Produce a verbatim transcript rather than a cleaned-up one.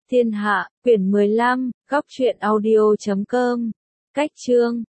Thiên hạ, quyển mười lăm, góc truyện audio chấm com. Cách chương